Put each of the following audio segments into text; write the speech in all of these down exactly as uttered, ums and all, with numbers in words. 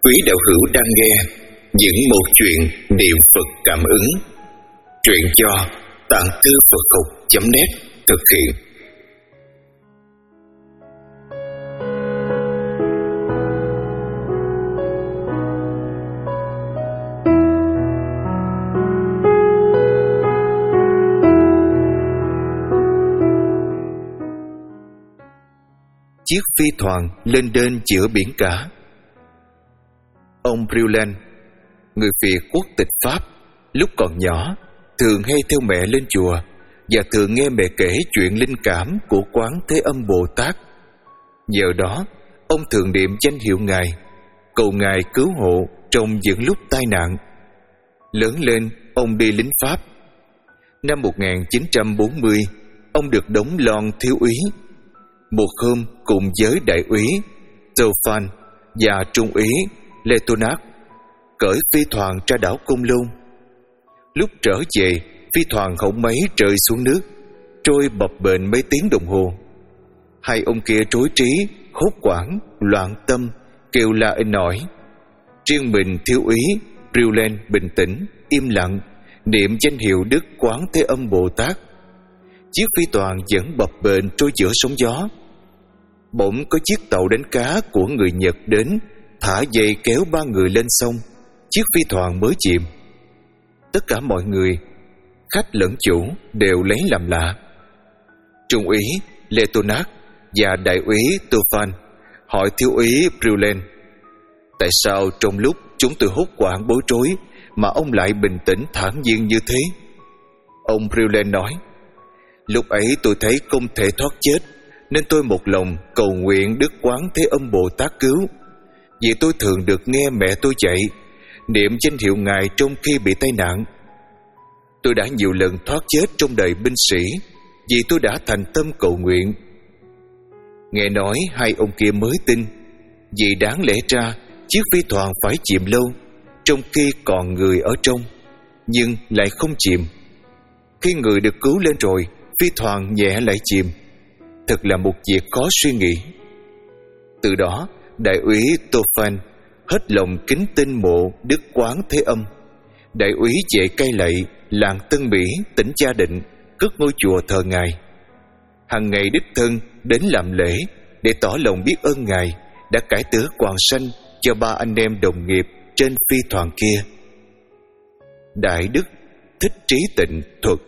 Quý đạo hữu đang nghe những một chuyện niệm Phật cảm ứng. Truyện do tạng thư Phật học chấm net thực hiện. Chiếc phi thuyền lên đên giữa biển cả. Ông Brillant, người Việt quốc tịch Pháp, lúc còn nhỏ thường hay theo mẹ lên chùa và thường nghe mẹ kể chuyện linh cảm của Quán Thế Âm Bồ Tát. Nhờ đó, ông thường niệm danh hiệu Ngài, cầu Ngài cứu hộ trong những lúc tai nạn. Lớn lên, ông đi lính Pháp. Năm một nghìn chín trăm bốn mươi, ông được đóng lon thiếu úy. Một hôm, cùng với đại úy Tophan và trung úy Letonac cởi phi thuyền ra đảo Côn Lôn. Lúc trở về, phi thuyền hỏng máy rơi xuống nước, trôi bập bềnh mấy tiếng đồng hồ. Hai ông kia rối trí, hốt hoảng, loạn tâm, kêu la inh ỏi. Riêng mình thiếu úy Brillant bình tĩnh, im lặng, niệm danh hiệu Đức Quán Thế Âm Bồ Tát. Chiếc phi thuyền vẫn bập bềnh trôi giữa sóng gió. Bỗng có chiếc tàu đánh cá của người Nhật đến, thả dây kéo ba người lên sông. Chiếc phi thuyền mới chìm. Tất cả mọi người, khách lẫn chủ, đều lấy làm lạ. Trung úy Letonac và đại úy Tophan hỏi thiếu úy Brillant: tại sao trong lúc chúng tôi hốt hoảng bối rối mà ông lại bình tĩnh thản nhiên như thế? Ông Brillant nói: lúc ấy tôi thấy không thể thoát chết, nên tôi một lòng cầu nguyện Đức Quán Thế Âm Bồ Tát cứu. Vì tôi thường được nghe mẹ tôi dạy niệm danh hiệu Ngài trong khi bị tai nạn. Tôi đã nhiều lần thoát chết trong đời binh sĩ vì tôi đã thành tâm cầu nguyện. Nghe nói hai ông kia mới tin, vì đáng lẽ ra chiếc phi thuyền phải chìm lâu, trong khi còn người ở trong, nhưng lại không chìm. Khi người được cứu lên rồi, phi thuyền nhẹ lại chìm. Thật là một việc khó suy nghĩ. Từ đó, đại úy Tophan hết lòng kính tin mộ Đức Quán Thế Âm. Đại úy về cai lậy làng Tân Mỹ, tỉnh Gia Định, cất ngôi chùa thờ Ngài. Hằng ngày đích thân đến làm lễ để tỏ lòng biết ơn Ngài đã cải tứ quàng sanh cho ba anh em đồng nghiệp trên phi thuyền kia. Đại đức Thích Trí Tịnh thuật.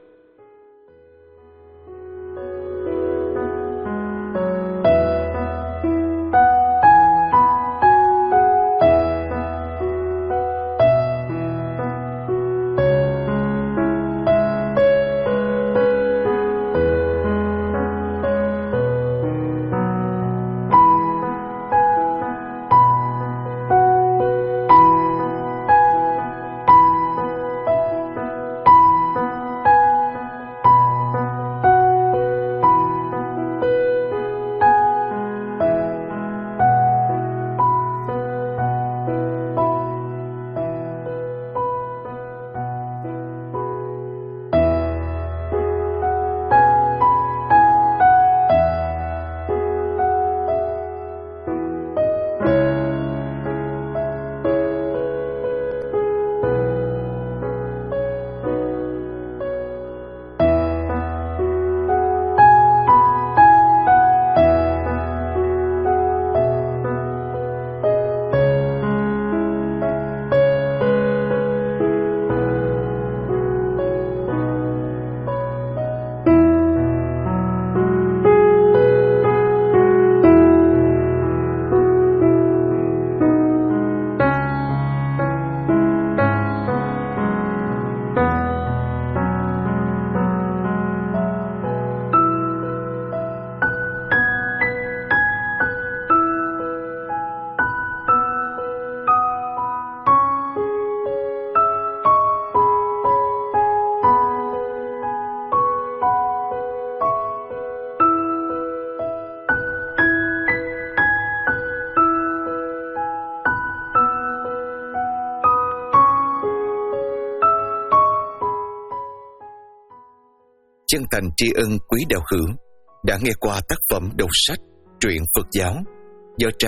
Chân thành tri ân quý đạo hữu đã nghe qua tác phẩm đọc sách Truyện Phật giáo do trang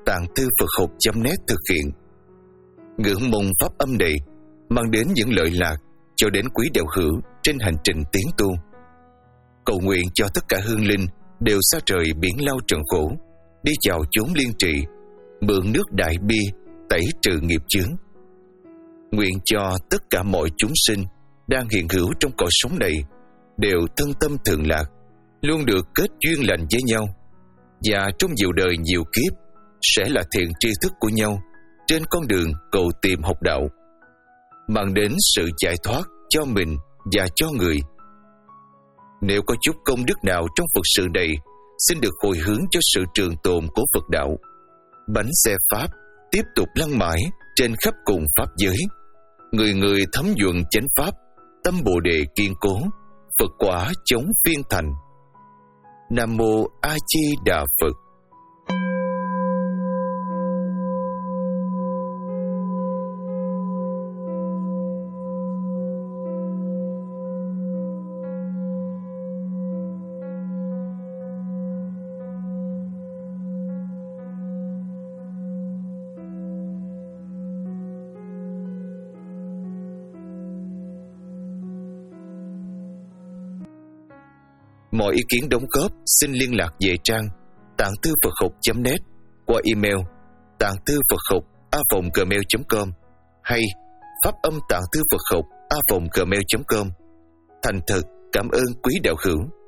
tạng thư Phật học chấm net thực hiện. Ngưỡng mong pháp âm này mang đến những lợi lạc cho đến quý đạo hữu trên hành trình tiến tu. Cầu nguyện cho tất cả hương linh đều xa rời biển lao trần khổ, đi vào chốn liên trị, mượn nước đại bi tẩy trừ nghiệp chướng. Nguyện cho tất cả mọi chúng sinh đang hiện hữu trong cõi sống này đều thân tâm thường lạc, luôn được kết duyên lành với nhau, và trong nhiều đời nhiều kiếp sẽ là thiện tri thức của nhau trên con đường cầu tìm học đạo, mang đến sự giải thoát cho mình và cho người. Nếu có chút công đức nào trong Phật sự này, xin được hồi hướng cho sự trường tồn của Phật đạo. Bánh xe Pháp tiếp tục lăn mãi trên khắp cùng Pháp giới. Người người thấm nhuận chánh Pháp, tâm Bồ Đề kiên cố, Phật quả chống phiên thành. Nam Mô A Di Đà Phật. Mọi ý kiến đóng góp xin liên lạc về trang tạng thư Phật học chấm net qua email tạng thư Phật học a còng gmail chấm com hay pháp âm tạng thư Phật học a còng gmail chấm com. Thành thật cảm ơn quý đạo hữu.